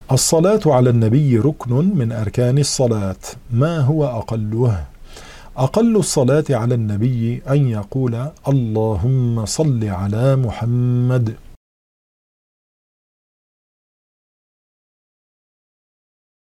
الصلاة على النبي ركن من أركان الصلاة. ما هو أقله؟ أقل الصلاة على النبي أن يقول اللهم صل على محمد.